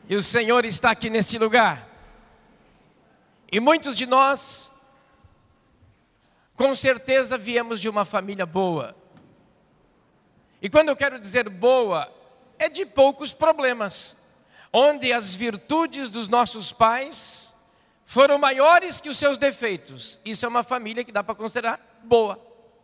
E o Senhor está aqui nesse lugar. E muitos de nós, com certeza, viemos de uma família boa. E quando eu quero dizer boa, é de poucos problemas, onde as virtudes dos nossos pais foram maiores que os seus defeitos. Isso é uma família que dá para considerar boa.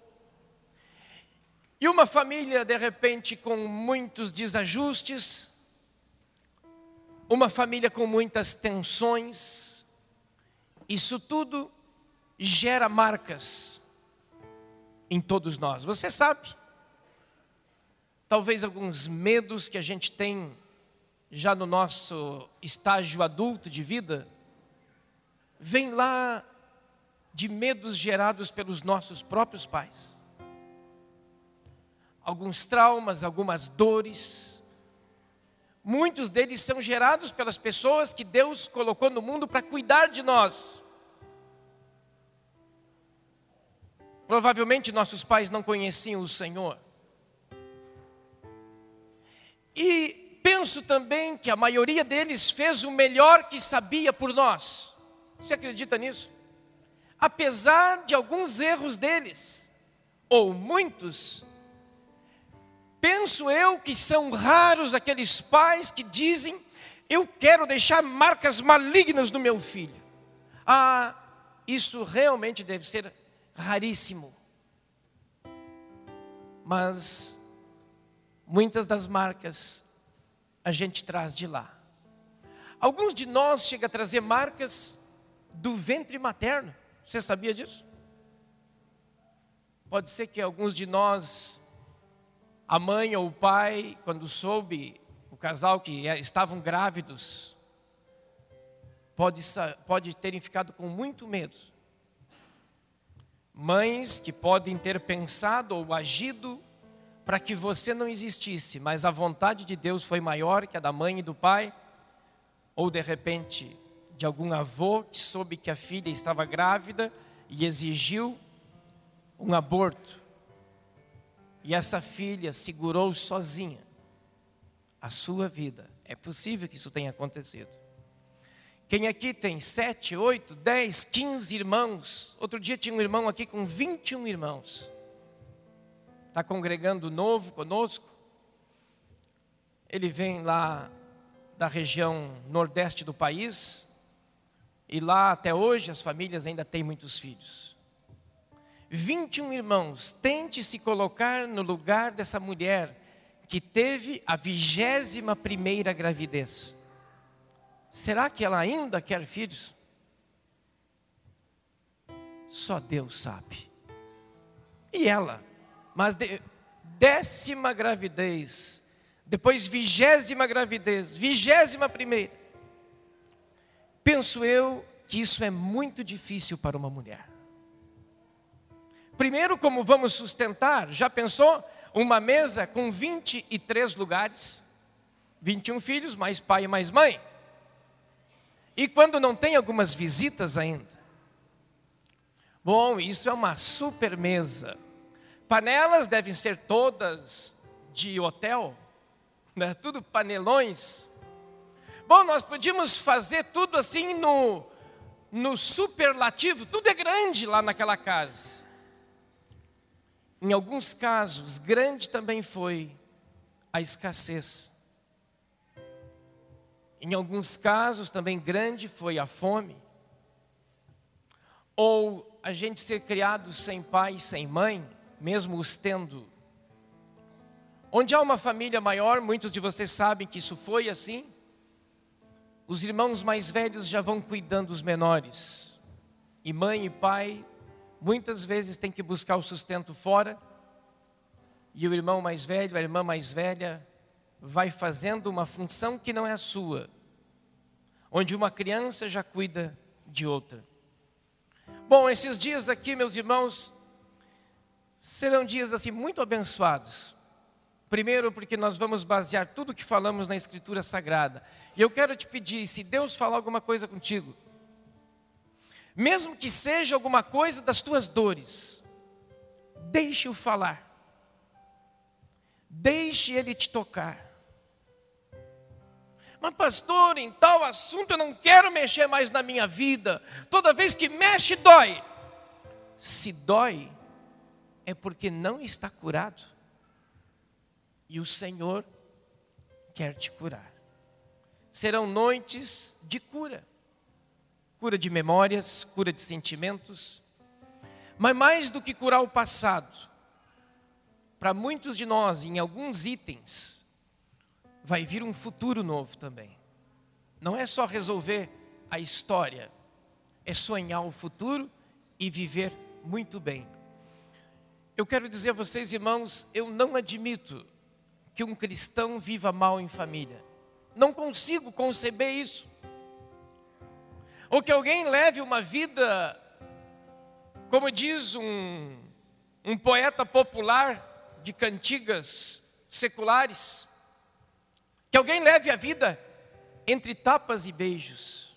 E uma família, de repente, com muitos desajustes, uma família com muitas tensões, isso tudo gera marcas em todos nós. Você sabe, talvez alguns medos que a gente tem já no nosso estágio adulto de vida, vem lá de medos gerados pelos nossos próprios pais. Alguns traumas, algumas dores, muitos deles são gerados pelas pessoas que Deus colocou no mundo para cuidar de nós. Provavelmente nossos pais não conheciam o Senhor. E penso também que a maioria deles fez o melhor que sabia por nós. Você acredita nisso? Apesar de alguns erros deles, ou muitos, penso eu que são raros aqueles pais que dizem: eu quero deixar marcas malignas no meu filho. Isso realmente deve ser raríssimo. Mas muitas das marcas a gente traz de lá. Alguns de nós chegam a trazer marcas do ventre materno. Você sabia disso? Pode ser que alguns de nós, a mãe ou o pai, quando soube, o casal que estavam grávidos, pode terem ficado com muito medo. Mães que podem ter pensado ou agido para que você não existisse, mas a vontade de Deus foi maior que a da mãe e do pai, ou de repente de algum avô que soube que a filha estava grávida e exigiu um aborto. E essa filha segurou sozinha a sua vida. É possível que isso tenha acontecido. Quem aqui tem 7, 8, 10, 15 irmãos? Outro dia tinha um irmão aqui com 21 irmãos. Está congregando novo conosco. Ele vem lá da região nordeste do país. E lá até hoje as famílias ainda têm muitos filhos. 21 irmãos. Tente se colocar no lugar dessa mulher que teve a 21ª gravidez. Será que ela ainda quer filhos? Só Deus sabe. E ela? Mas 10ª gravidez, depois 20ª gravidez, 21ª. Penso eu que isso é muito difícil para uma mulher. Primeiro, como vamos sustentar? Já pensou? Uma mesa com 23 lugares, 21 filhos, mais pai e mais mãe. E quando não tem algumas visitas ainda? Bom, isso é uma super mesa. Panelas devem ser todas de hotel, né? Tudo panelões. Bom, nós podíamos fazer tudo assim no superlativo, tudo é grande lá naquela casa. Em alguns casos, grande também foi a escassez. Em alguns casos também grande foi a fome. Ou a gente ser criado sem pai, sem mãe, mesmo os tendo. Onde há uma família maior, muitos de vocês sabem que isso foi assim. Os irmãos mais velhos já vão cuidando dos menores. E mãe e pai, muitas vezes têm que buscar o sustento fora. E o irmão mais velho, a irmã mais velha, vai fazendo uma função que não é a sua. Onde uma criança já cuida de outra. Bom, esses dias aqui, meus irmãos, serão dias assim muito abençoados. Primeiro, porque nós vamos basear tudo o que falamos na Escritura Sagrada. E eu quero te pedir, se Deus falar alguma coisa contigo, mesmo que seja alguma coisa das tuas dores, deixe-o falar. Deixe Ele te tocar. Mas pastor, em tal assunto eu não quero mexer mais na minha vida. Toda vez que mexe, dói. Se dói, é porque não está curado. E o Senhor quer te curar. Serão noites de cura. Cura de memórias, cura de sentimentos. Mas mais do que curar o passado, para muitos de nós, em alguns itens, vai vir um futuro novo também. Não é só resolver a história, é sonhar o futuro e viver muito bem. Eu quero dizer a vocês, irmãos, eu não admito que um cristão viva mal em família. Não consigo conceber isso. Ou que alguém leve uma vida, como diz um poeta popular de cantigas seculares, que alguém leve a vida entre tapas e beijos.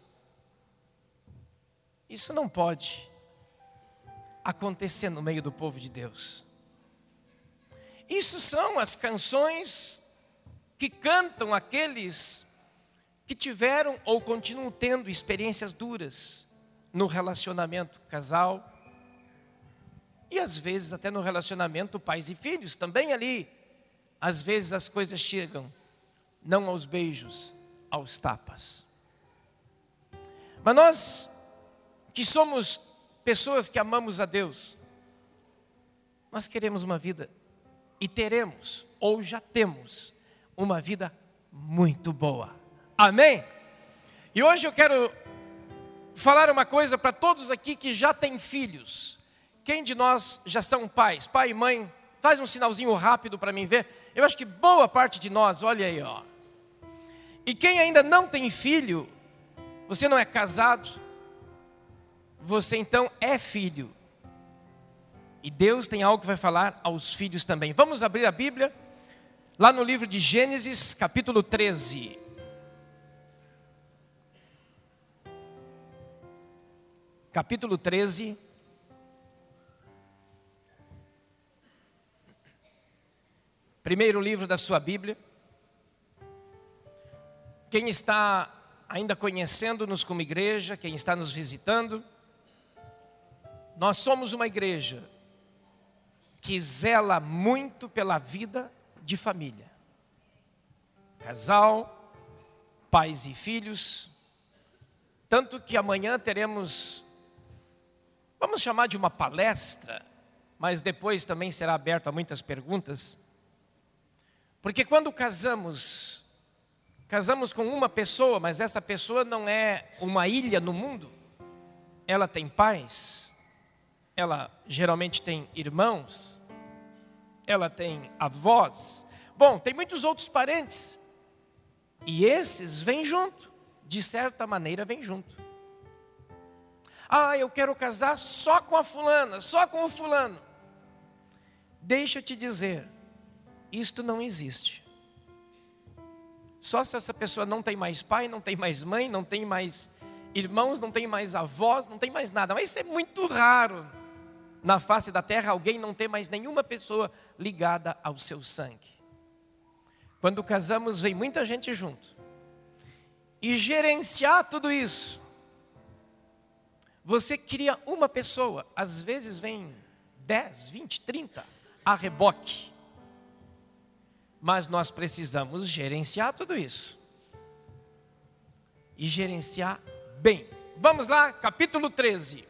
Isso não pode acontecer no meio do povo de Deus. Isso são as canções que cantam aqueles que tiveram ou continuam tendo experiências duras no relacionamento casal e às vezes até no relacionamento pais e filhos, também ali. Às vezes as coisas chegam não aos beijos, aos tapas. Mas nós que somos pessoas que amamos a Deus, nós queremos uma vida e teremos, ou já temos, uma vida muito boa. Amém? E hoje eu quero falar uma coisa para todos aqui que já têm filhos. Quem de nós já são pais? Pai e mãe, faz um sinalzinho rápido para mim ver. Eu acho que boa parte de nós, olha aí, ó. E quem ainda não tem filho, você não é casado, você então é filho. E Deus tem algo que vai falar aos filhos também. Vamos abrir a Bíblia, lá no livro de Gênesis, capítulo 13. Capítulo 13. Primeiro livro da sua Bíblia. Quem está ainda conhecendo-nos como igreja, quem está nos visitando, nós somos uma igreja que zela muito pela vida de família. Casal, pais e filhos. Tanto que amanhã teremos, vamos chamar de uma palestra, mas depois também será aberto a muitas perguntas. Porque quando casamos com uma pessoa, mas essa pessoa não é uma ilha no mundo. Ela tem pais, ela geralmente tem irmãos, ela tem avós. Bom, tem muitos outros parentes. E esses vêm junto, de certa maneira vêm junto. Ah, eu quero casar só com a fulana, só com o fulano. Deixa eu te dizer, isto não existe. Só se essa pessoa não tem mais pai, não tem mais mãe, não tem mais irmãos, não tem mais avós, não tem mais nada. Mas isso é muito raro na face da terra, alguém não ter mais nenhuma pessoa ligada ao seu sangue. Quando casamos, vem muita gente junto. E gerenciar tudo isso, você cria uma pessoa, às vezes vem 10, 20, 30 a reboque. Mas nós precisamos gerenciar tudo isso. E gerenciar bem. Vamos lá, capítulo 13.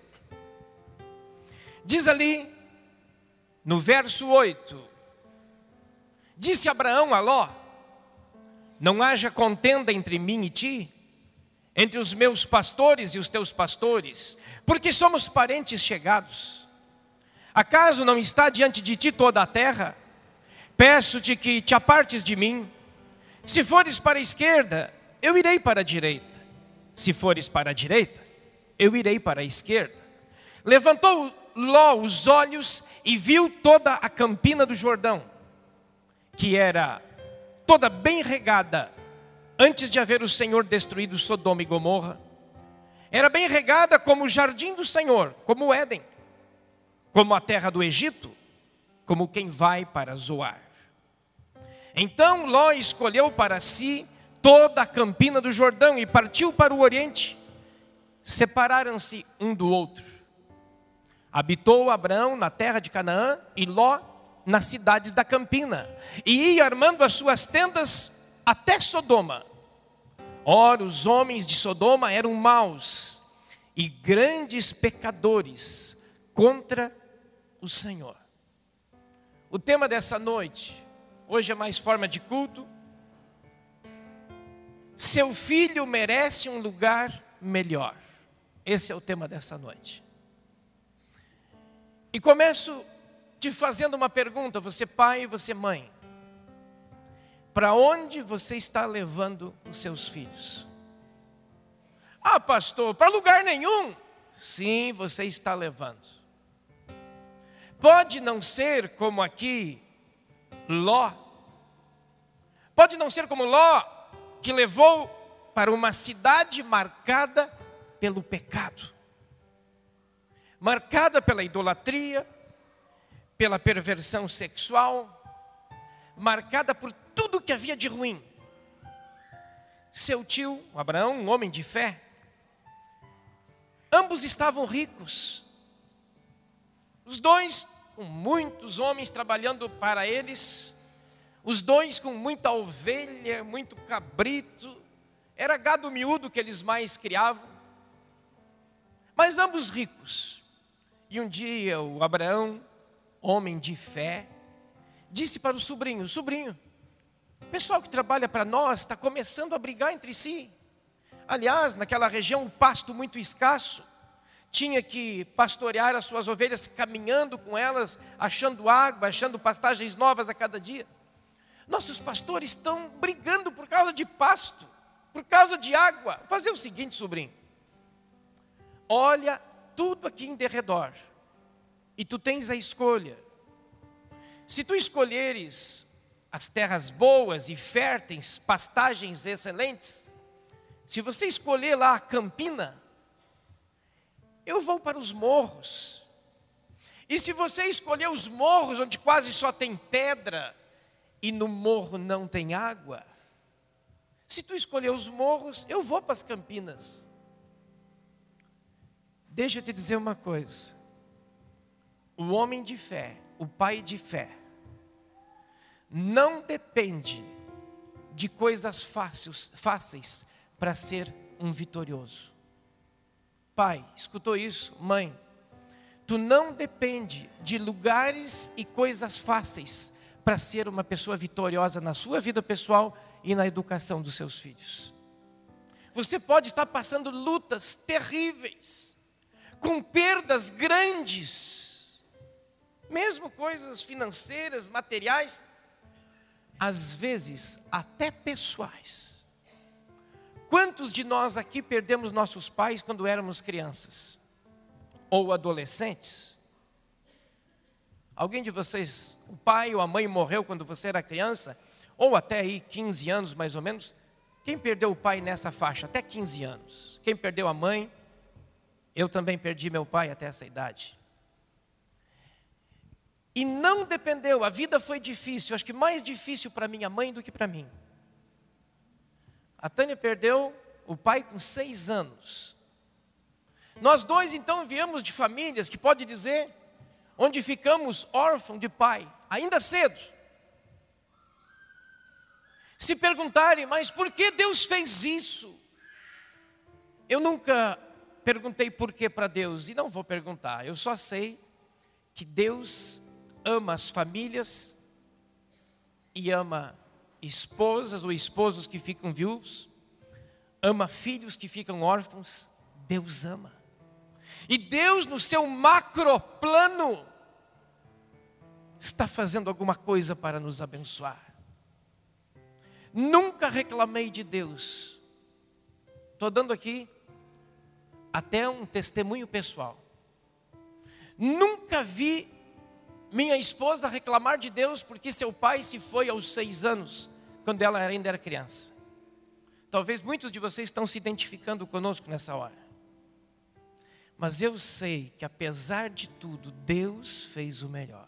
Diz ali, no verso 8. Disse Abraão a Ló: não haja contenda entre mim e ti, entre os meus pastores e os teus pastores, porque somos parentes chegados. Acaso não está diante de ti toda a terra? Peço-te que te apartes de mim. Se fores para a esquerda, eu irei para a direita. Se fores para a direita, eu irei para a esquerda. Levantou Ló os olhos e viu toda a campina do Jordão, que era toda bem regada, antes de haver o Senhor destruído Sodoma e Gomorra. Era bem regada como o jardim do Senhor, como o Éden, como a terra do Egito, como quem vai para Zoar. Então Ló escolheu para si toda a campina do Jordão e partiu para o oriente. Separaram-se um do outro. Habitou Abraão na terra de Canaã e Ló nas cidades da campina, e ia armando as suas tendas até Sodoma. Ora, os homens de Sodoma eram maus e grandes pecadores contra o Senhor. O tema dessa noite, hoje é mais forma de culto. Seu filho merece um lugar melhor. Esse é o tema dessa noite. E começo te fazendo uma pergunta, você pai e você mãe. Para onde você está levando os seus filhos? Ah, pastor, para lugar nenhum. Sim, você está levando. Pode não ser como aqui Ló. Pode não ser como Ló, que levou para uma cidade marcada pelo pecado, marcada pela idolatria, pela perversão sexual, marcada por tudo que havia de ruim. Seu tio, Abraão, um homem de fé, ambos estavam ricos. Os dois com muitos homens trabalhando para eles, os dois com muita ovelha, muito cabrito, era gado miúdo que eles mais criavam, mas ambos ricos. E um dia o Abraão, homem de fé, disse para o sobrinho: sobrinho, o pessoal que trabalha para nós está começando a brigar entre si. Aliás, naquela região o pasto muito escasso, tinha que pastorear as suas ovelhas, caminhando com elas, achando água, achando pastagens novas a cada dia. Nossos pastores estão brigando por causa de pasto, por causa de água. Vou fazer o seguinte, sobrinho, olha tudo aqui em derredor, e tu tens a escolha. Se tu escolheres as terras boas e férteis, pastagens excelentes, se você escolher lá a campina, eu vou para os morros. E se você escolher os morros onde quase só tem pedra e no morro não tem água, se tu escolher os morros, eu vou para as campinas. Deixa eu te dizer uma coisa. O homem de fé, o pai de fé, não depende de coisas fáceis para ser um vitorioso. Pai, escutou isso? Mãe, tu não depende de lugares e coisas fáceis para ser uma pessoa vitoriosa na sua vida pessoal e na educação dos seus filhos. Você pode estar passando lutas terríveis, com perdas grandes, mesmo coisas financeiras, materiais, às vezes até pessoais. Quantos de nós aqui perdemos nossos pais quando éramos crianças? Ou adolescentes? Alguém de vocês, o pai ou a mãe morreu quando você era criança? Ou até aí 15 anos mais ou menos? Quem perdeu o pai nessa faixa? Até 15 anos. Quem perdeu a mãe? Eu também perdi meu pai até essa idade. E não dependeu, a vida foi difícil, acho que mais difícil para minha mãe do que para mim. A Tânia perdeu o pai com 6 anos. Nós dois então viemos de famílias que pode dizer, onde ficamos órfãos de pai, ainda cedo. Se perguntarem, mas por que Deus fez isso? Eu nunca perguntei por que para Deus, e não vou perguntar. Eu só sei que Deus ama as famílias e ama esposas ou esposos que ficam viúvos, ama filhos que ficam órfãos. Deus ama. E Deus, no seu macroplano, está fazendo alguma coisa para nos abençoar. Nunca reclamei de Deus. Estou dando aqui até um testemunho pessoal. Nunca vi minha esposa reclamar de Deus porque seu pai se foi aos 6 anos, quando ela ainda era criança. Talvez muitos de vocês estão se identificando conosco nessa hora. Mas eu sei que apesar de tudo, Deus fez o melhor.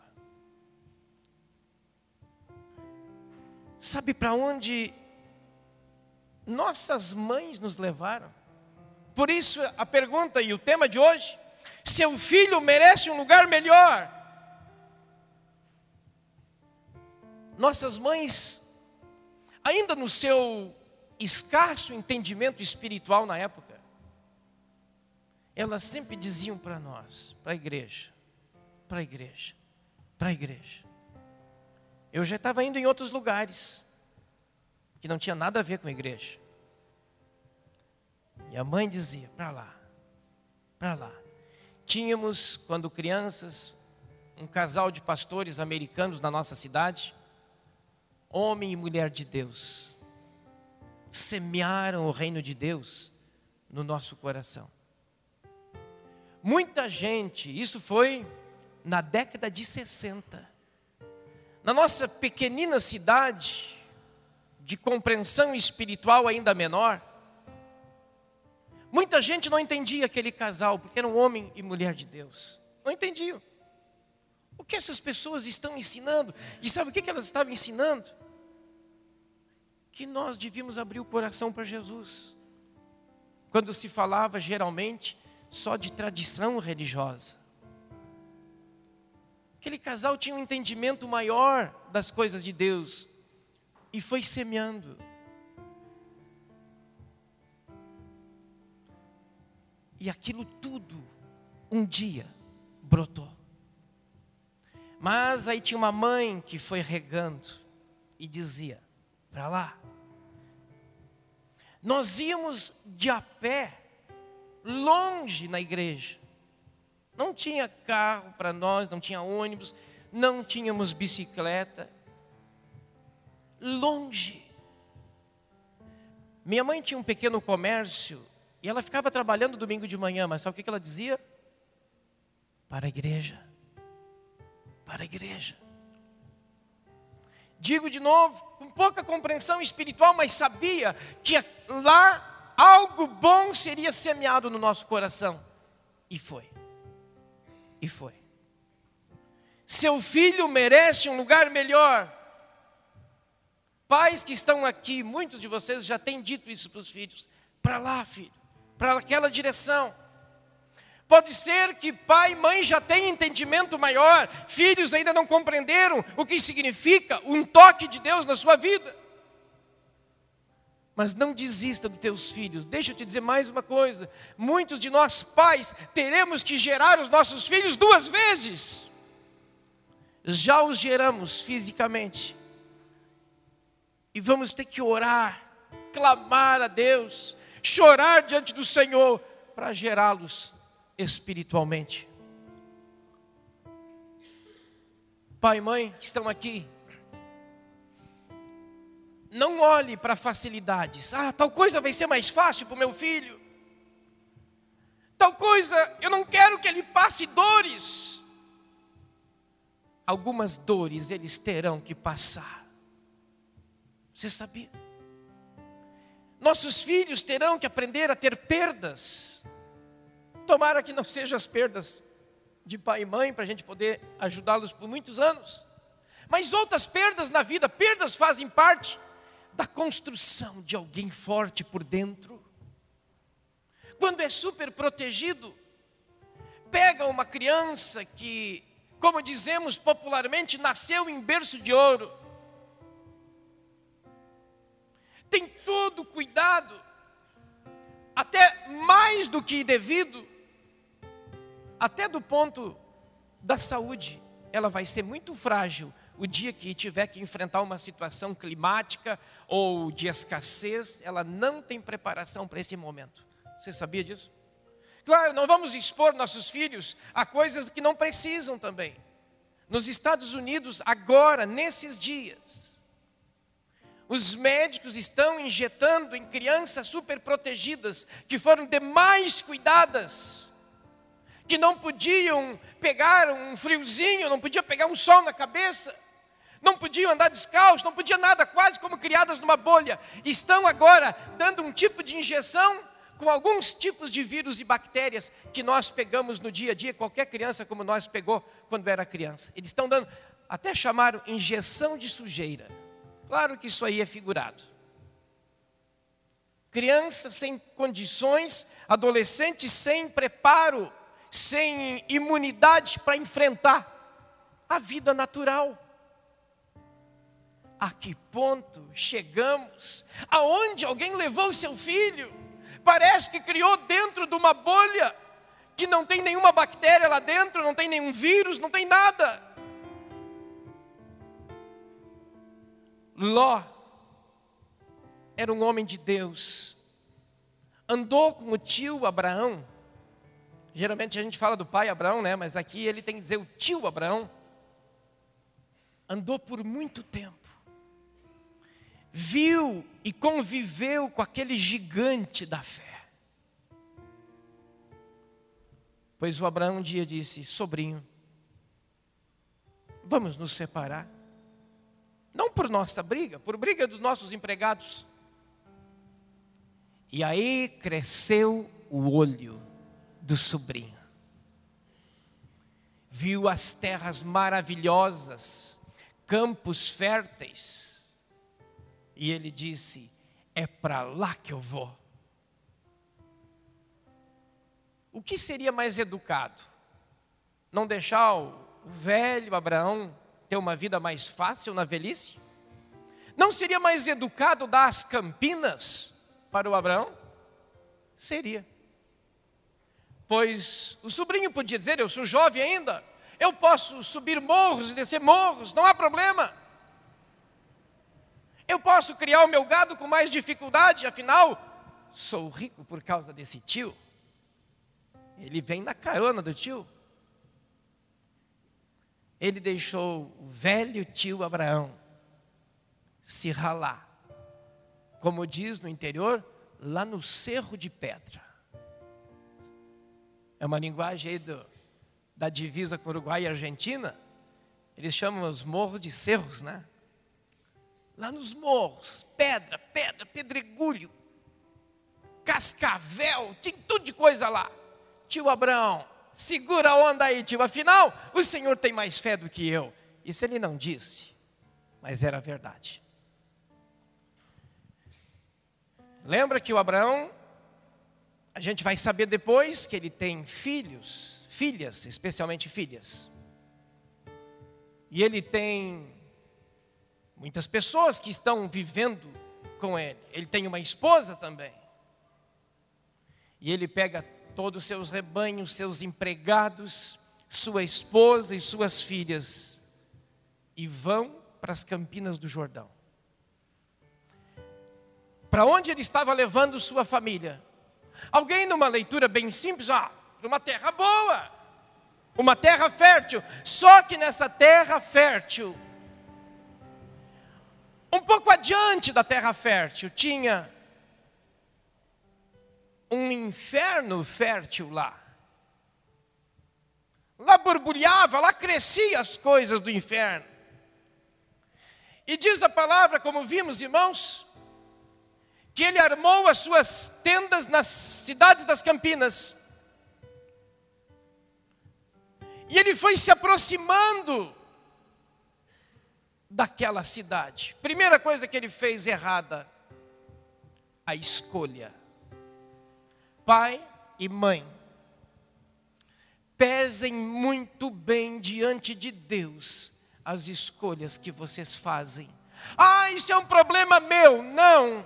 Sabe para onde Nossas mães nos levaram. Por isso a pergunta e o tema de hoje: seu filho merece um lugar melhor. Nossas mães, ainda no seu escasso entendimento espiritual na época, elas sempre diziam para nós, para a igreja, para a igreja, para a igreja. Eu já estava indo em outros lugares, que não tinha nada a ver com a igreja. E a mãe dizia, para lá, para lá. Tínhamos, quando crianças, um casal de pastores americanos na nossa cidade, homem e mulher de Deus, semearam o reino de Deus no nosso coração. Muita gente, isso foi na década de 60. Na nossa pequenina cidade, de compreensão espiritual ainda menor, muita gente não entendia aquele casal, porque eram homem e mulher de Deus. Não entendiam. O que essas pessoas estão ensinando? E sabe o que elas estavam ensinando? Que nós devíamos abrir o coração para Jesus. Quando se falava geralmente só de tradição religiosa. Aquele casal tinha um entendimento maior das coisas de Deus e foi semeando. E aquilo tudo um dia brotou. Mas aí tinha uma mãe que foi regando e dizia, para lá. Nós íamos de a pé, longe na igreja. Não tinha carro para nós, não tinha ônibus, não tínhamos bicicleta. Longe. Minha mãe tinha um pequeno comércio e ela ficava trabalhando domingo de manhã, mas sabe o que ela dizia? Para a igreja. Para a igreja. Digo de novo, com pouca compreensão espiritual, mas sabia que lá algo bom seria semeado no nosso coração. E foi. E foi. Seu filho merece um lugar melhor. Pais que estão aqui, muitos de vocês já têm dito isso para os filhos. Para lá, filho. Para aquela direção. Pode ser que pai e mãe já tenham entendimento maior. Filhos ainda não compreenderam o que significa um toque de Deus na sua vida. Mas não desista dos teus filhos. Deixa eu te dizer mais uma coisa. Muitos de nós pais teremos que gerar os nossos filhos 2 vezes. Já os geramos fisicamente. E vamos ter que orar, clamar a Deus, chorar diante do Senhor para gerá-los espiritualmente. Pai e mãe que estão aqui, não olhe para facilidades. Tal coisa vai ser mais fácil para o meu filho. Tal coisa, eu não quero que ele passe dores. Algumas dores eles terão que passar. Você sabia? Nossos filhos terão que aprender a ter perdas. Tomara que não sejam as perdas de pai e mãe, para a gente poder ajudá-los por muitos anos. Mas outras perdas na vida, perdas fazem parte da construção de alguém forte por dentro. Quando é super protegido, pega uma criança que, como dizemos popularmente, nasceu em berço de ouro. Tem todo cuidado, até mais do que devido, até do ponto da saúde. Ela vai ser muito frágil o dia que tiver que enfrentar uma situação climática ou de escassez. Ela não tem preparação para esse momento. Você sabia disso? Claro, não vamos expor nossos filhos a coisas que não precisam também. Nos Estados Unidos, agora, nesses dias, os médicos estão injetando em crianças super protegidas, que foram demais cuidadas, que não podiam pegar um friozinho, não podiam pegar um sol na cabeça, não podiam andar descalço, não podiam nada, quase como criadas numa bolha. Estão agora dando um tipo de injeção com alguns tipos de vírus e bactérias que nós pegamos no dia a dia, qualquer criança como nós pegou quando era criança. Eles estão dando, até chamaram injeção de sujeira. Claro que isso aí é figurado. criança sem condições, adolescente sem preparo, sem imunidade para enfrentar a vida natural. A que ponto chegamos? Aonde alguém levou o seu filho? Parece que criou dentro de uma bolha, que não tem nenhuma bactéria lá dentro, não tem nenhum vírus, não tem nada. Ló era um homem de Deus, andou com o tio Abraão. Geralmente a gente fala do pai Abraão, né? Mas aqui ele tem que dizer o tio Abraão. Andou por muito tempo. Viu e conviveu com aquele gigante da fé. Pois o Abraão um dia disse: sobrinho, vamos nos separar. Não por nossa briga, por briga dos nossos empregados. E aí cresceu o olho do sobrinho. Viu as terras maravilhosas, campos férteis. E ele disse: é para lá que eu vou. O que seria mais educado? Não deixar o velho Abraão ter uma vida mais fácil na velhice? Não seria mais educado dar as campinas para o Abraão? Seria. Pois o sobrinho podia dizer: eu sou jovem ainda, eu posso subir morros e descer morros, não há problema. Eu posso criar o meu gado com mais dificuldade, afinal, sou rico por causa desse tio. Ele vem na carona do tio. Ele deixou o velho tio Abraão se ralar, como diz no interior, lá no Cerro de Pedra. É uma linguagem aí da divisa com Uruguai e Argentina. Eles chamam os morros de cerros, né? Lá nos morros, pedra, pedregulho, cascavel, tem tudo de coisa lá. Tio Abraão, segura a onda aí, tio, afinal, o Senhor tem mais fé do que eu. Isso ele não disse, mas era verdade. Lembra que o Abraão, a gente vai saber depois que ele tem filhos, filhas, especialmente filhas. E ele tem muitas pessoas que estão vivendo com ele. Ele tem uma esposa também. E ele pega todos os seus rebanhos, seus empregados, sua esposa e suas filhas, e vão para as campinas do Jordão. Para onde ele estava levando sua família? Alguém numa leitura bem simples, para uma terra boa, uma terra fértil. Só que nessa terra fértil, um pouco adiante da terra fértil, tinha um inferno fértil lá. Lá borbulhava, lá cresciam as coisas do inferno. E diz a palavra, como vimos, irmãos, que ele armou as suas tendas nas cidades das campinas. E ele foi se aproximando daquela cidade. Primeira coisa que ele fez errada, a escolha. Pai e mãe, pesem muito bem diante de Deus as escolhas que vocês fazem. Isso é um problema meu. Não.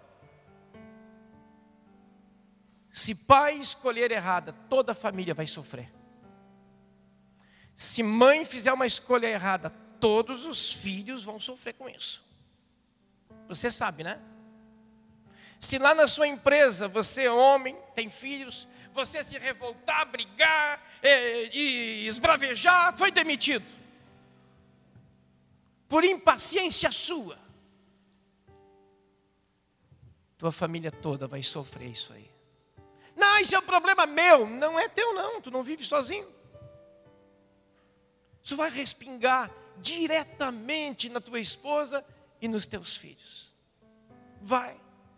Se pai escolher errada, toda a família vai sofrer. Se mãe fizer uma escolha errada, todos os filhos vão sofrer com isso. Você sabe, né? Se lá na sua empresa, você é homem, tem filhos, você se revoltar, brigar e esbravejar, foi demitido. Por impaciência sua. Tua família toda vai sofrer isso aí. Não, isso é um problema meu. Não é teu não, tu não vive sozinho. Isso vai respingar diretamente na tua esposa e nos teus filhos. Vai.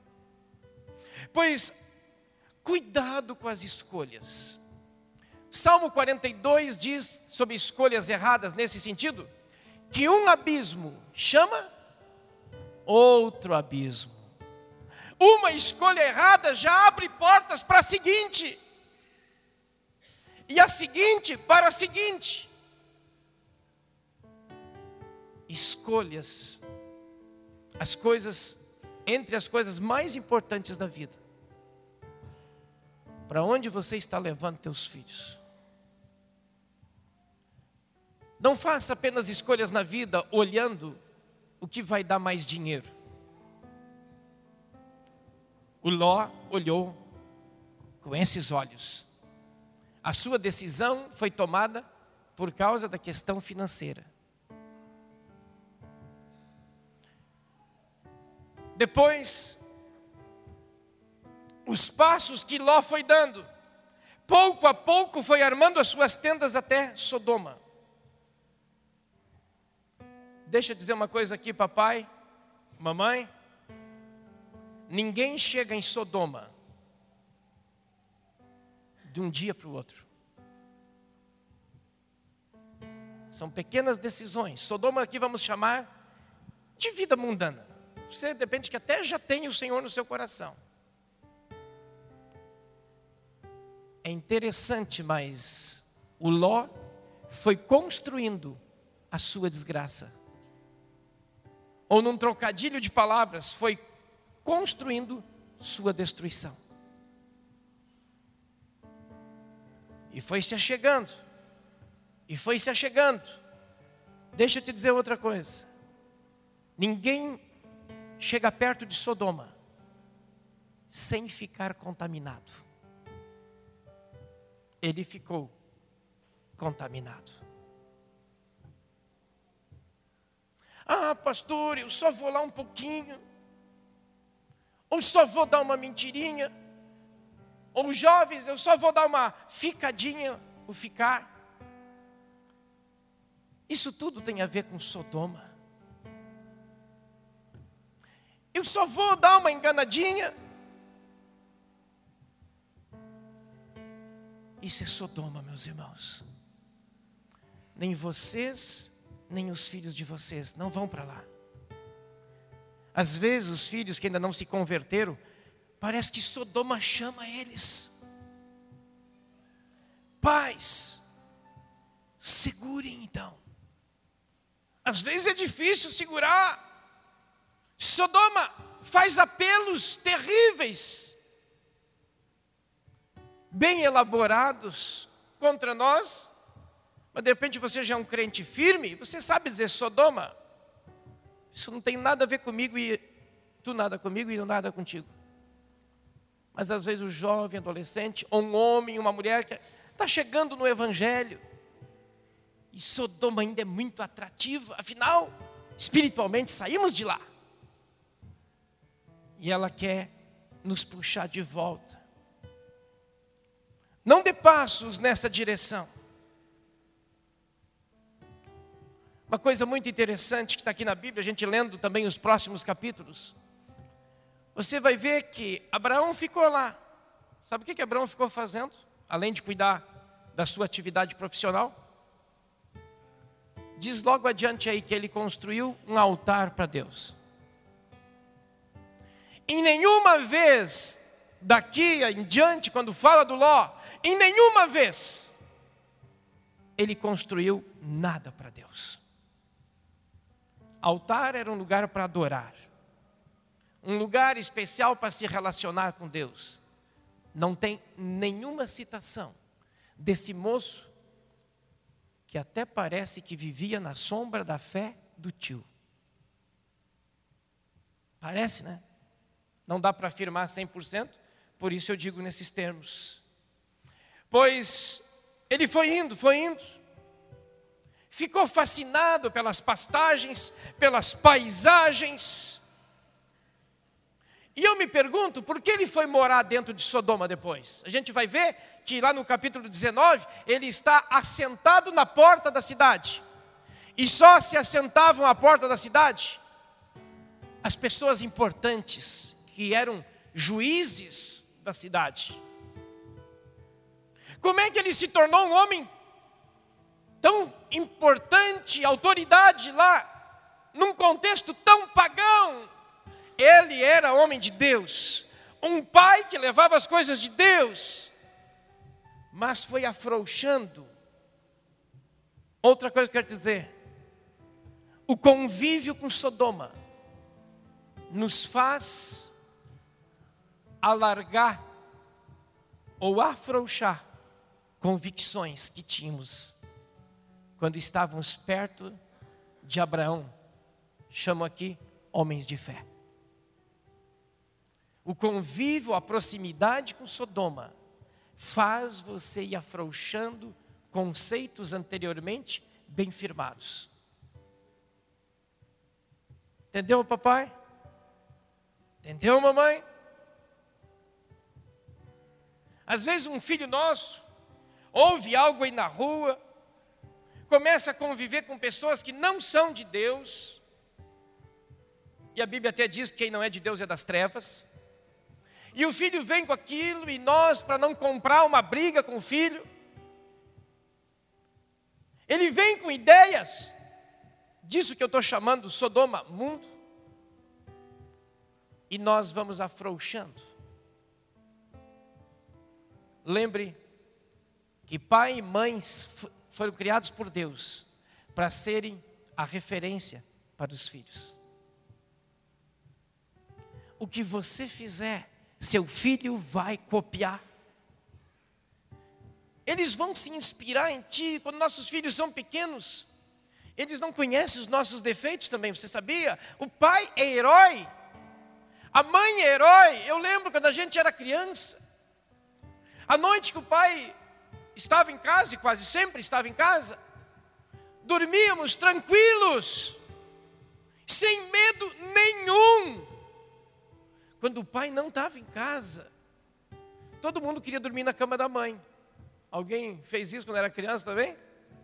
Pois, cuidado com as escolhas. Salmo 42 diz sobre escolhas erradas nesse sentido, que um abismo chama outro abismo. Uma escolha errada já abre portas para a seguinte. E a seguinte para a seguinte. Escolhas. Entre as coisas mais importantes da vida. Para onde você está levando teus filhos? Não faça apenas escolhas na vida olhando o que vai dar mais dinheiro. O Ló olhou com esses olhos. A sua decisão foi tomada por causa da questão financeira. Depois, os passos que Ló foi dando, pouco a pouco foi armando as suas tendas até Sodoma. Deixa eu dizer uma coisa aqui, papai, mamãe. Ninguém chega em Sodoma de um dia para o outro. São pequenas decisões. Sodoma aqui vamos chamar de vida mundana. Você depende que até já tem o Senhor no seu coração. É interessante, mas o Ló foi construindo a sua desgraça. Ou num trocadilho de palavras, foi construindo sua destruição. E foi se achegando. E foi se achegando. Deixa eu te dizer outra coisa. Ninguém chega perto de Sodoma sem ficar contaminado. Ele ficou contaminado. Ah, pastor, eu só vou lá um pouquinho. Ou só vou dar uma mentirinha. Ou jovens, eu só vou dar uma ficadinha, o ficar. Isso tudo tem a ver com Sodoma. Eu só vou dar uma enganadinha. Isso é Sodoma, meus irmãos. Nem vocês, nem os filhos de vocês não vão para lá. Às vezes os filhos que ainda não se converteram, parece que Sodoma chama eles. Pais, segurem então. Às vezes é difícil segurar. Sodoma faz apelos terríveis, bem elaborados contra nós. Mas de repente você já é um crente firme, você sabe dizer Sodoma. Isso não tem nada a ver comigo e tu nada comigo e eu nada contigo. Mas às vezes o jovem, adolescente, ou um homem, uma mulher que está chegando no Evangelho. E Sodoma ainda é muito atrativa, afinal, espiritualmente saímos de lá. E ela quer nos puxar de volta. Não dê passos nessa direção. Uma coisa muito interessante que está aqui na Bíblia, a gente lendo também os próximos capítulos. Você vai ver que Abraão ficou lá. Sabe o que Abraão ficou fazendo? Além de cuidar da sua atividade profissional. Diz logo adiante aí que ele construiu um altar para Deus. Em nenhuma vez, daqui em diante, quando fala do Ló, em nenhuma vez, ele construiu nada para Deus. Altar era um lugar para adorar. Um lugar especial para se relacionar com Deus. Não tem nenhuma citação desse moço que até parece que vivia na sombra da fé do tio. Parece, né? Não dá para afirmar 100%, por isso eu digo nesses termos. Pois ele foi indo, ficou fascinado pelas pastagens, pelas paisagens. E eu me pergunto, por que ele foi morar dentro de Sodoma depois? A gente vai ver que lá no capítulo 19, ele está assentado na porta da cidade. E só se assentavam à porta da cidade as pessoas importantes, que eram juízes da cidade. Como é que ele se tornou um homem tão importante, autoridade lá, num contexto tão pagão? Ele era homem de Deus, um pai que levava as coisas de Deus, mas foi afrouxando. Outra coisa que eu quero dizer, o convívio com Sodoma nos faz alargar ou afrouxar convicções que tínhamos quando estávamos perto de Abraão. Chamo aqui homens de fé. O convívio, a proximidade com Sodoma faz você ir afrouxando conceitos anteriormente bem firmados. Entendeu, papai? Entendeu, mamãe? Às vezes um filho nosso ouve algo aí na rua, começa a conviver com pessoas que não são de Deus, e a Bíblia até diz que quem não é de Deus é das trevas, e o filho vem com aquilo, e nós, para não comprar uma briga com o filho, ele vem com ideias disso que eu estou chamando Sodoma mundo, e nós vamos afrouxando. Lembre que pai e mãe foram criados por Deus para serem a referência para os filhos. O que você fizer, seu filho vai copiar. Eles vão se inspirar em ti. Quando nossos filhos são pequenos, eles não conhecem os nossos defeitos também, você sabia? O pai é herói, a mãe é herói. Eu lembro quando a gente era criança, à noite que o pai estava em casa, e quase sempre estava em casa, dormíamos tranquilos, sem medo nenhum. Quando o pai não estava em casa, todo mundo queria dormir na cama da mãe. Alguém fez isso quando era criança também?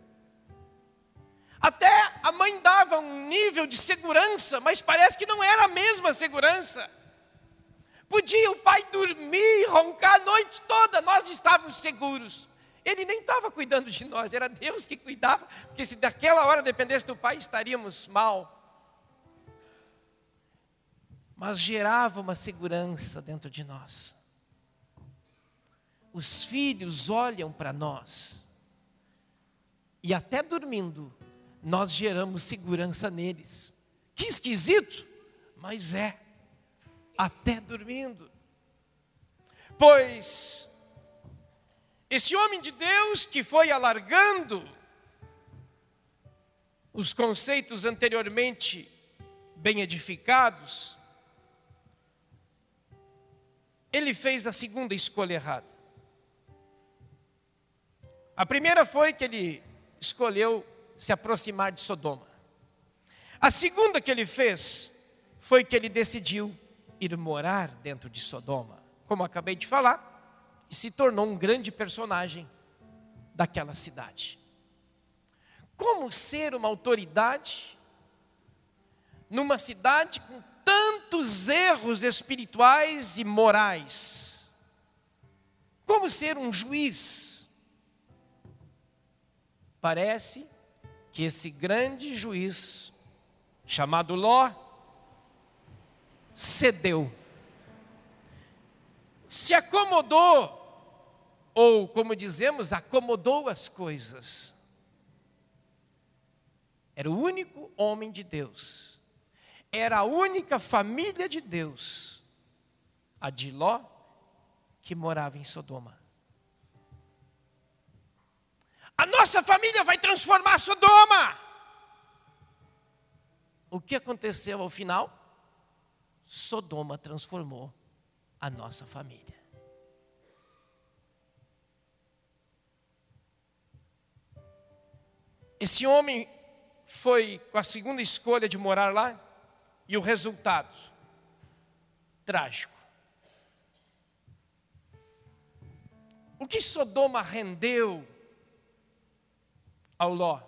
Até a mãe dava um nível de segurança, mas parece que não era a mesma segurança. Podia o pai dormir, roncar a noite toda, nós estávamos seguros. Ele nem estava cuidando de nós, era Deus que cuidava, porque se daquela hora dependesse do pai, estaríamos mal. Mas gerava uma segurança dentro de nós. Os filhos olham para nós, e até dormindo, nós geramos segurança neles. Que esquisito, mas é. Até dormindo. Pois esse homem de Deus que foi alargando os conceitos anteriormente bem edificados, ele fez a segunda escolha errada. A primeira foi que ele escolheu se aproximar de Sodoma. A segunda que ele fez foi que ele decidiu ir morar dentro de Sodoma, como acabei de falar, e se tornou um grande personagem daquela cidade. Como ser uma autoridade numa cidade com tantos erros espirituais e morais? Como ser um juiz? Parece que esse grande juiz, chamado Ló, cedeu, se acomodou, ou como dizemos, acomodou as coisas. Era o único homem de Deus, era a única família de Deus, a de Ló, que morava em Sodoma. A nossa família vai transformar Sodoma. O que aconteceu ao final? Sodoma transformou a nossa família. Esse homem foi com a segunda escolha de morar lá, e o resultado, trágico. O que Sodoma rendeu ao Ló?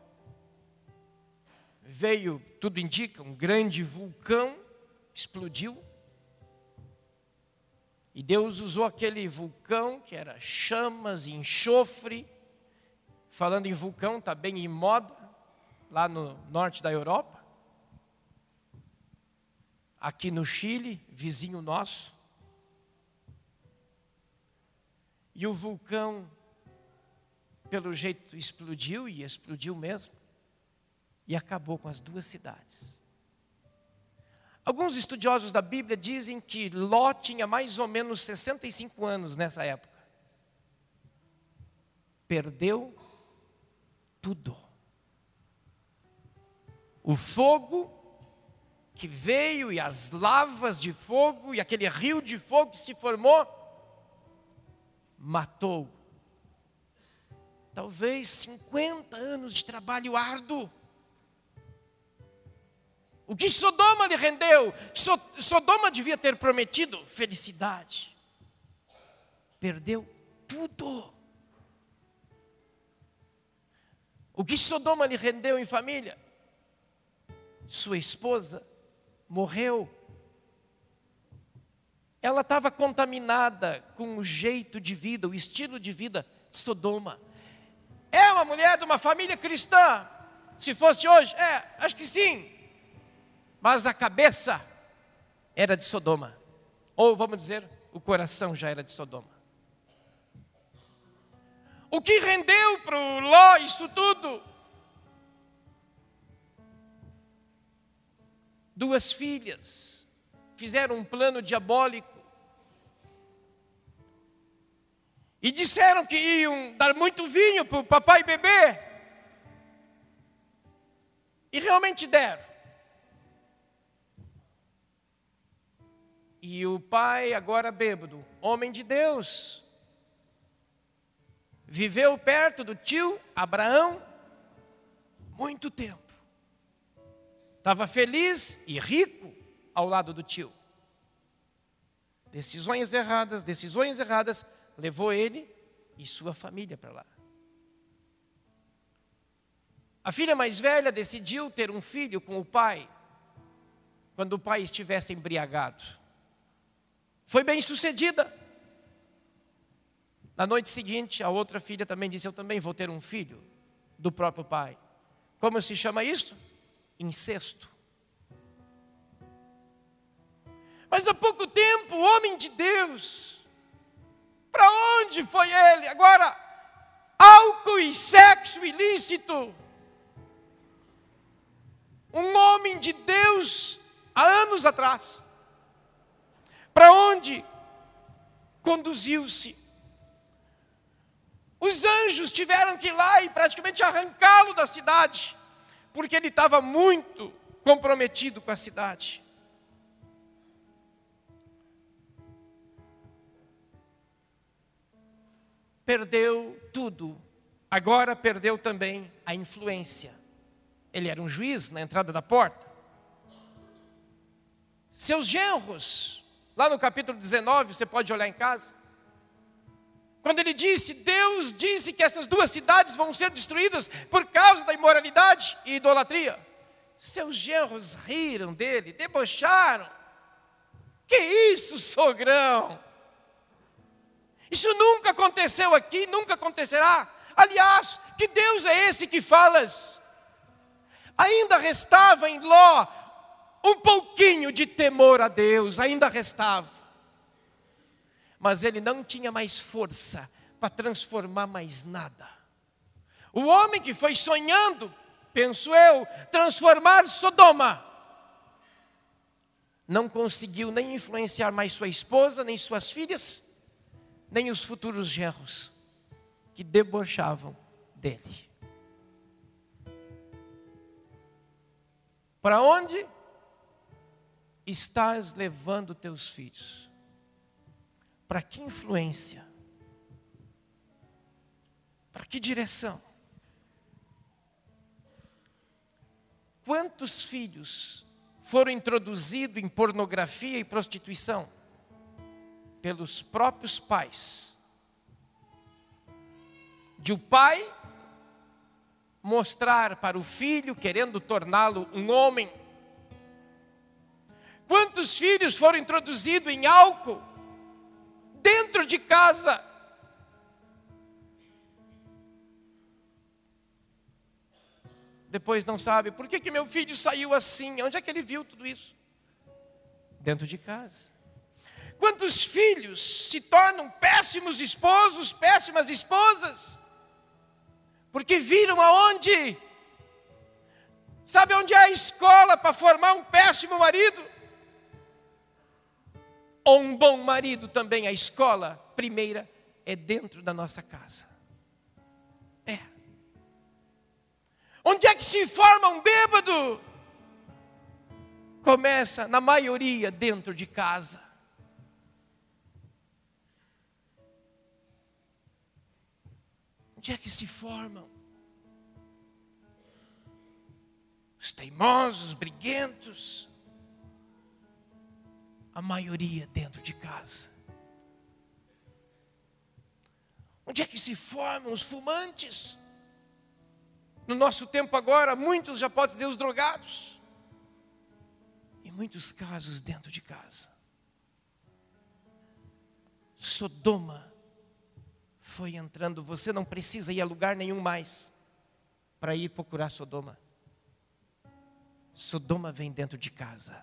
Veio, tudo indica, um grande vulcão, explodiu, e Deus usou aquele vulcão, que era chamas e enxofre. Falando em vulcão, está bem em moda, lá no norte da Europa. aqui no Chile, vizinho nosso. E o vulcão, pelo jeito, explodiu, e explodiu mesmo, e acabou com as duas cidades. Alguns estudiosos da Bíblia dizem que Ló tinha mais ou menos 65 anos nessa época. Perdeu tudo. O fogo que veio e as lavas de fogo e aquele rio de fogo que se formou, matou. Talvez 50 anos de trabalho árduo. O que Sodoma lhe rendeu? Sodoma devia ter prometido felicidade. Perdeu tudo. O que Sodoma lhe rendeu em família? Sua esposa morreu. Ela estava contaminada com o jeito de vida, o estilo de vida de Sodoma. É uma mulher de uma família cristã. Se fosse hoje, acho que sim. Mas a cabeça era de Sodoma. Ou vamos dizer, o coração já era de Sodoma. O que rendeu para o Ló isso tudo? 2 filhas fizeram um plano diabólico e disseram que iam dar muito vinho para o papai beber, e realmente deram. E o pai, agora bêbado, homem de Deus, viveu perto do tio Abraão muito tempo. Estava feliz e rico ao lado do tio. Decisões erradas, levou ele e sua família para lá. A filha mais velha decidiu ter um filho com o pai, quando o pai estivesse embriagado. Foi bem sucedida. Na noite seguinte, a outra filha também disse: eu também vou ter um filho do próprio pai. Como se chama isso? Incesto. Mas há pouco tempo, o homem de Deus, para onde foi ele? Agora, álcool e sexo ilícito. Um homem de Deus, há anos atrás. Para onde conduziu-se? Os anjos tiveram que ir lá e praticamente arrancá-lo da cidade, porque ele estava muito comprometido com a cidade. Perdeu tudo. Agora perdeu também a influência. Ele era um juiz na entrada da porta. Seus genros, lá no capítulo 19, você pode olhar em casa. Quando ele disse, Deus disse que essas 2 cidades vão ser destruídas por causa da imoralidade e idolatria. Seus genros riram dele, debocharam. Que isso, sogrão? Isso nunca aconteceu aqui, nunca acontecerá. Aliás, que Deus é esse que falas? Ainda restava em Ló um pouquinho de temor a Deus, ainda restava. Mas ele não tinha mais força para transformar mais nada. O homem que foi sonhando, penso eu, transformar Sodoma, não conseguiu nem influenciar mais sua esposa, nem suas filhas, nem os futuros genros, que debochavam dele. Para onde estás levando teus filhos? Para que influência? Para que direção? Quantos filhos foram introduzidos em pornografia e prostituição? Pelos próprios pais. De o pai mostrar para o filho, querendo torná-lo um homem. Quantos filhos foram introduzidos em álcool dentro de casa? Depois não sabe, por que meu filho saiu assim? Onde é que ele viu tudo isso? Dentro de casa. Quantos filhos se tornam péssimos esposos, péssimas esposas, porque viram aonde? Sabe onde é a escola para formar um péssimo marido? Ou um bom marido também, a escola primeira é dentro da nossa casa. É. Onde é que se forma um bêbado? Começa, na maioria, dentro de casa. Onde é que se formam? Os teimosos, briguentos. A maioria dentro de casa. Onde é que se formam os fumantes? No nosso tempo agora, muitos já podem dizer os drogados. Em muitos casos dentro de casa. Sodoma foi entrando, você não precisa ir a lugar nenhum mais para ir procurar Sodoma. Sodoma vem dentro de casa.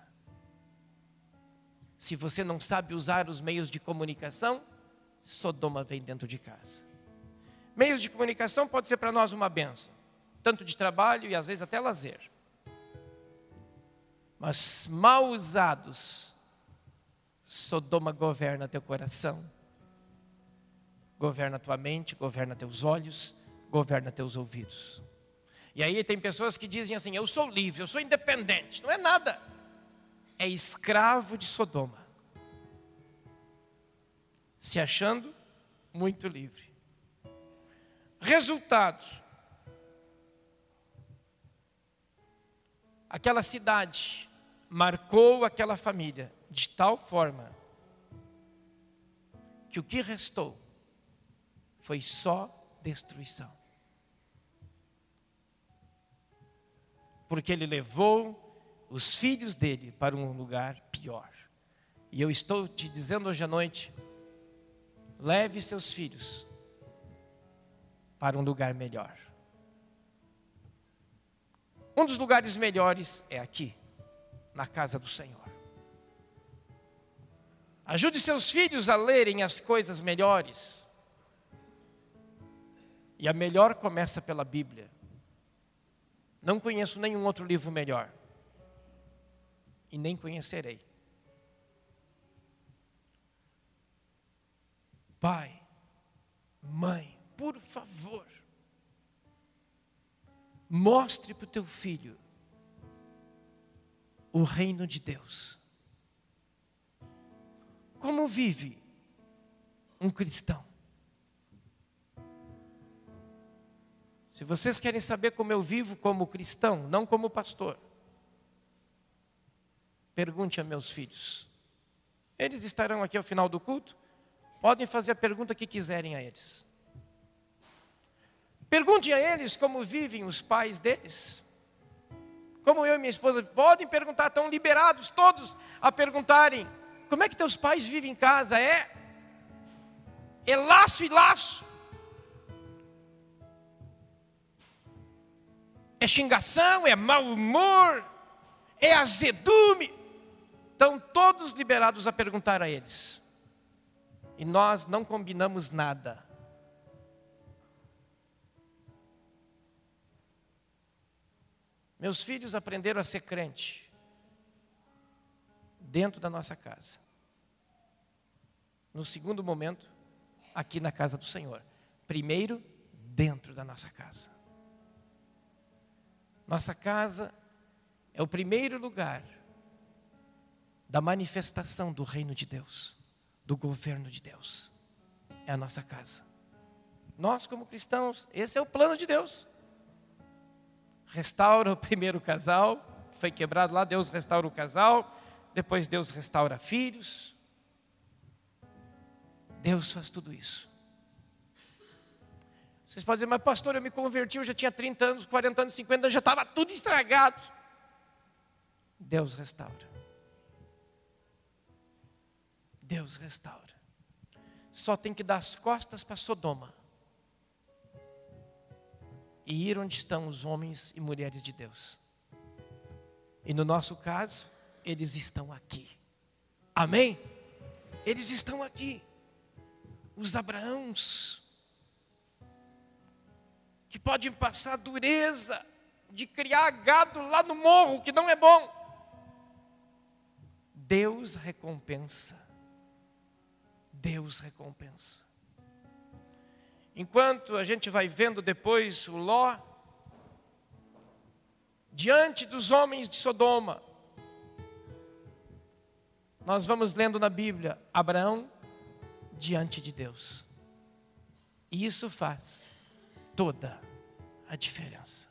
Se você não sabe usar os meios de comunicação, Sodoma vem dentro de casa. Meios de comunicação pode ser para nós uma bênção, tanto de trabalho e às vezes até lazer. Mas mal usados, Sodoma governa teu coração, governa tua mente, governa teus olhos, governa teus ouvidos. E aí tem pessoas que dizem assim, eu sou livre, eu sou independente. Não é nada. É escravo de Sodoma. Se achando muito livre. Resultado. Aquela cidade marcou aquela família de tal forma que o que restou foi só destruição. Porque ele levou os filhos dele para um lugar pior. E eu estou te dizendo hoje à noite, leve seus filhos para um lugar melhor. Um dos lugares melhores é aqui, na casa do Senhor. Ajude seus filhos a lerem as coisas melhores. E a melhor começa pela Bíblia. Não conheço nenhum outro livro melhor. E nem conhecerei. Pai, mãe, por favor, mostre para o teu filho o reino de Deus. Como vive um cristão? Se vocês querem saber como eu vivo como cristão, não como pastor, pergunte a meus filhos. Eles estarão aqui ao final do culto. Podem fazer a pergunta que quiserem a eles. Pergunte a eles como vivem os pais deles. Como eu e minha esposa podem perguntar, estão liberados todos a perguntarem. Como é que teus pais vivem em casa? É laço e laço. É xingação, é mau humor, é azedume. Estão todos liberados a perguntar a eles. E nós não combinamos nada. Meus filhos aprenderam a ser crente dentro da nossa casa. No segundo momento, aqui na casa do Senhor. Primeiro, dentro da nossa casa. Nossa casa é o primeiro lugar da manifestação do reino de Deus, do governo de Deus. É a nossa casa. Nós como cristãos, esse é o plano de Deus. Restaura o primeiro casal, foi quebrado lá, Deus restaura o casal, depois Deus restaura filhos. Deus faz tudo isso. Vocês podem dizer, mas pastor, eu me converti, eu já tinha 30 anos, 40 anos, 50 anos, já estava tudo estragado. Deus restaura. Deus restaura. Só tem que dar as costas para Sodoma. E ir onde estão os homens e mulheres de Deus. E no nosso caso, eles estão aqui. Amém? Eles estão aqui. Os Abraãos, que podem passar dureza de criar gado lá no morro, que não é bom. Deus recompensa. Deus recompensa. Enquanto a gente vai vendo depois o Ló, diante dos homens de Sodoma, nós vamos lendo na Bíblia, Abraão diante de Deus. E isso faz toda a diferença.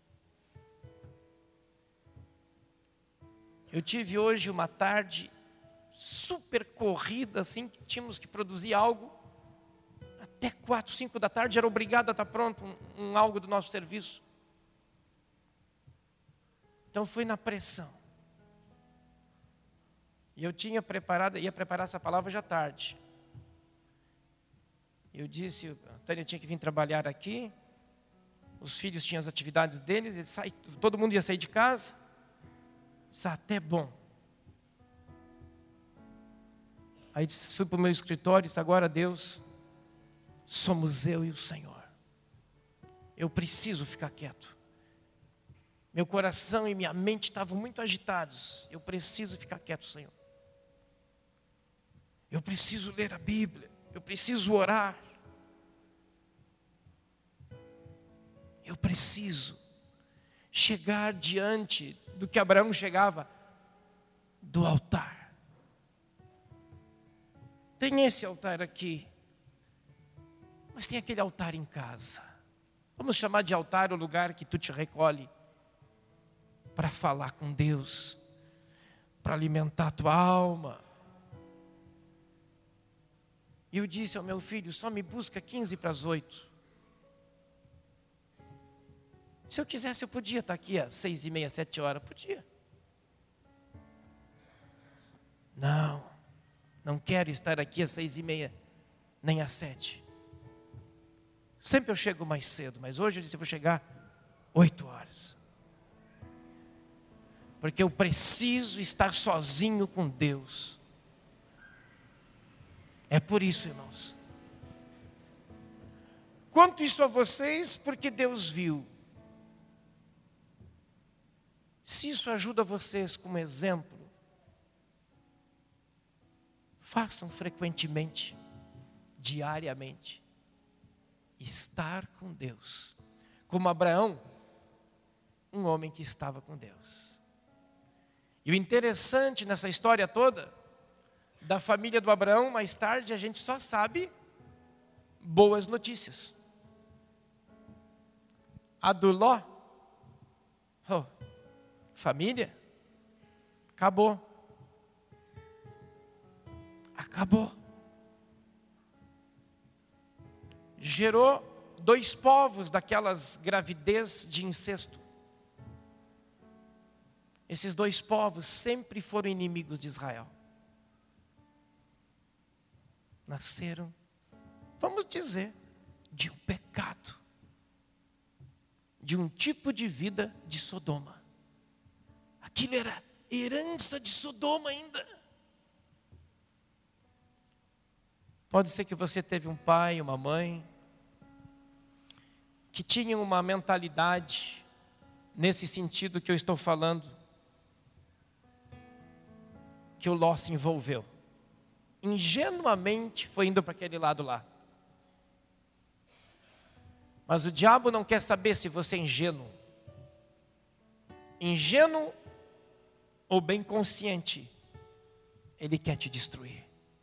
Eu tive hoje uma tarde super corrida, assim, que tínhamos que produzir algo. Até 4, 5 da tarde era obrigado a estar pronto um algo do nosso serviço. Então foi na pressão. E eu ia preparar essa palavra já tarde. Eu disse, a Tânia tinha que vir trabalhar aqui. Os filhos tinham as atividades deles, todo mundo ia sair de casa. Isso até bom. Aí fui para o meu escritório e disse, agora Deus, somos eu e o Senhor. Eu preciso ficar quieto. Meu coração e minha mente estavam muito agitados. Eu preciso ficar quieto, Senhor. Eu preciso ler a Bíblia. Eu preciso orar. Eu preciso chegar diante do que Abraão chegava, do altar. Tem esse altar aqui, mas tem aquele altar em casa. Vamos chamar de altar o lugar que tu te recolhe para falar com Deus, para alimentar a tua alma. E eu disse ao meu filho, só me busca 15 para as 8. Se eu quisesse, eu podia estar aqui às 6h30, 7 horas, podia. Não quero estar aqui às 6h30, nem às 7. Sempre eu chego mais cedo, mas hoje eu disse, eu vou chegar 8 horas. Porque eu preciso estar sozinho com Deus. É por isso, irmãos. Conto isso a vocês porque Deus viu. Se isso ajuda vocês como exemplo, façam frequentemente, diariamente, estar com Deus. Como Abraão, um homem que estava com Deus. E o interessante nessa história toda, da família do Abraão, mais tarde a gente só sabe boas notícias. A do Ló, família, acabou. Acabou. Gerou 2 povos daquelas gravidez de incesto. Esses 2 povos sempre foram inimigos de Israel. Nasceram, vamos dizer, de um pecado. De um tipo de vida de Sodoma. Aquilo era herança de Sodoma ainda. Pode ser que você teve um pai, uma mãe, que tinham uma mentalidade, nesse sentido que eu estou falando, que o Ló se envolveu. Ingenuamente foi indo para aquele lado lá. Mas o diabo não quer saber se você é ingênuo. Ingênuo ou bem consciente, ele quer te destruir.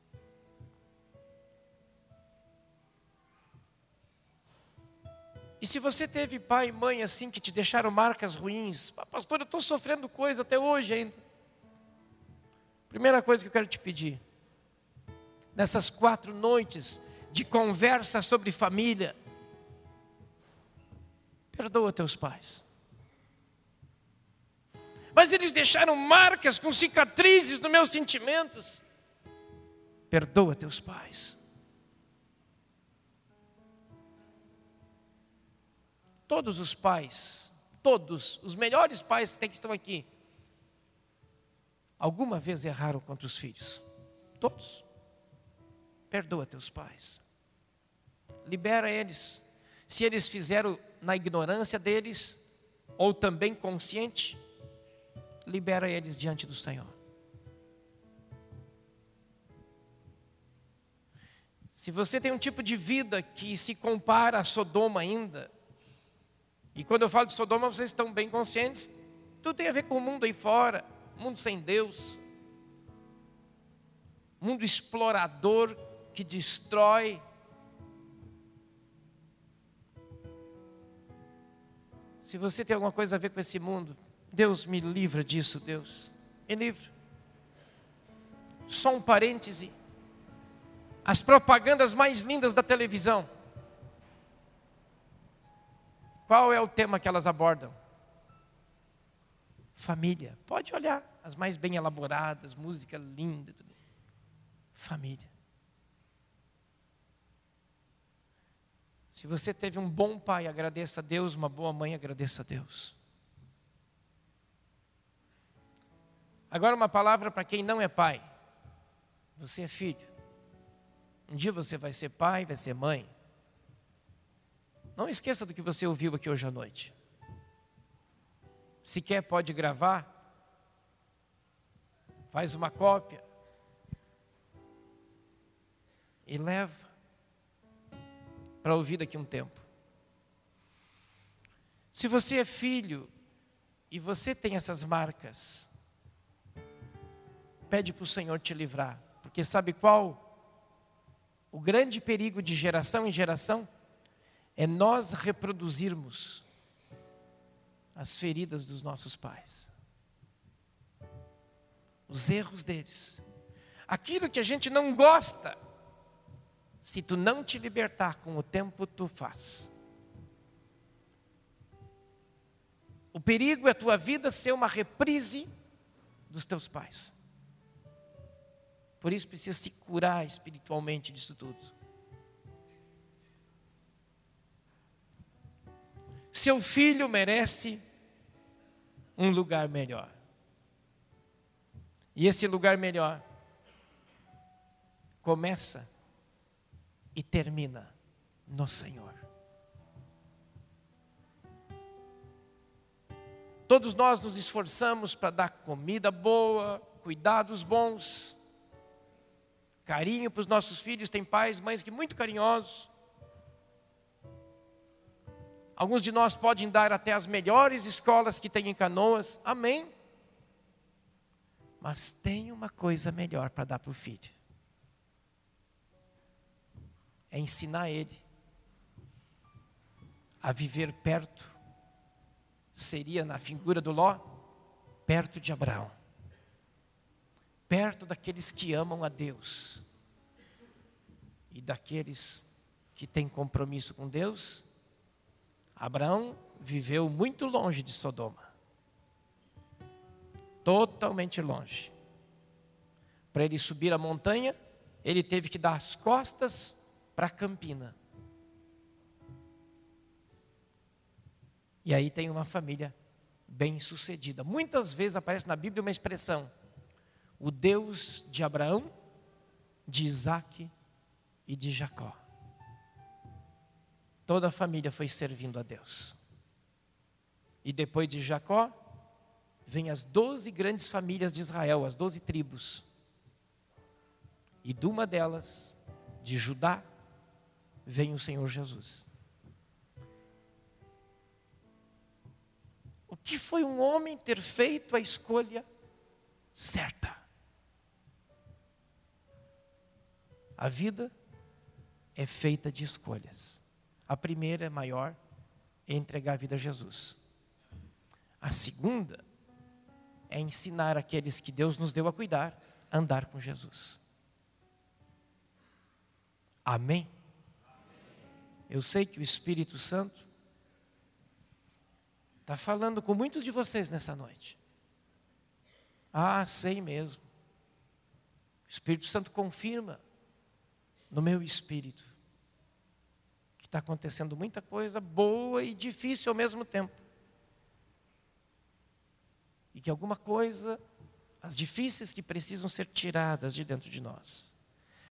E se você teve pai e mãe assim que te deixaram marcas ruins, pastor, eu estou sofrendo coisa até hoje ainda. Primeira coisa que eu quero te pedir, nessas 4 noites de conversa sobre família, perdoa teus pais. Mas eles deixaram marcas com cicatrizes nos meus sentimentos. Perdoa teus pais. Todos os pais, todos, os melhores pais que estão aqui, alguma vez erraram contra os filhos. todos. Perdoa teus pais. Libera eles. Se eles fizeram na ignorância deles, ou também consciente, libera eles diante do Senhor. Se você tem um tipo de vida que se compara a Sodoma ainda, e quando eu falo de Sodoma, vocês estão bem conscientes, tudo tem a ver com o mundo aí fora, mundo sem Deus, mundo explorador que destrói. Se você tem alguma coisa a ver com esse mundo, Deus me livra disso, Deus, me livra. Só um parêntese. As propagandas mais lindas da televisão, qual é o tema que elas abordam? Família. Pode olhar, as mais bem elaboradas, música linda, tudo. Família. Se você teve um bom pai, agradeça a Deus, uma boa mãe, agradeça a Deus. Agora uma palavra para quem não é pai. Você é filho. Um dia você vai ser pai, vai ser mãe. Não esqueça do que você ouviu aqui hoje à noite. Se quer, pode gravar. Faz uma cópia. E leva para ouvir daqui um tempo. Se você é filho e você tem essas marcas, pede para o Senhor te livrar. Porque sabe qual? O grande perigo de geração em geração é nós reproduzirmos as feridas dos nossos pais. Os erros deles. Aquilo que a gente não gosta, se tu não te libertar com o tempo, tu faz. O perigo é a tua vida ser uma reprise dos teus pais. Por isso precisa se curar espiritualmente disso tudo. Seu filho merece um lugar melhor. E esse lugar melhor começa e termina no Senhor. Todos nós nos esforçamos para dar comida boa, cuidados bons, carinho para os nossos filhos. Tem pais, mães que muito carinhosos. Alguns de nós podem dar até as melhores escolas que tem em Canoas. Amém. Mas tem uma coisa melhor para dar para o filho. É ensinar ele a viver perto. Seria na figura do Ló, perto de Abraão. Perto daqueles que amam a Deus e daqueles que têm compromisso com Deus. Abraão viveu muito longe de Sodoma, totalmente longe. Para ele subir a montanha, ele teve que dar as costas para a campina. E aí tem uma família bem-sucedida. Muitas vezes aparece na Bíblia uma expressão: o Deus de Abraão, de Isaque e de Jacó. Toda a família foi servindo a Deus. E depois de Jacó, vem as 12 grandes famílias de Israel, as 12 tribos. E de uma delas, de Judá, vem o Senhor Jesus. O que foi um homem ter feito a escolha certa? A vida é feita de escolhas. A primeira, maior, é entregar a vida a Jesus. A segunda é ensinar aqueles que Deus nos deu a cuidar a andar com Jesus. Amém? Eu sei que o Espírito Santo está falando com muitos de vocês nessa noite. Ah, sei mesmo. O Espírito Santo confirma no meu espírito que está acontecendo muita coisa boa e difícil ao mesmo tempo. E que alguma coisa as difíceis que precisam ser tiradas de dentro de nós.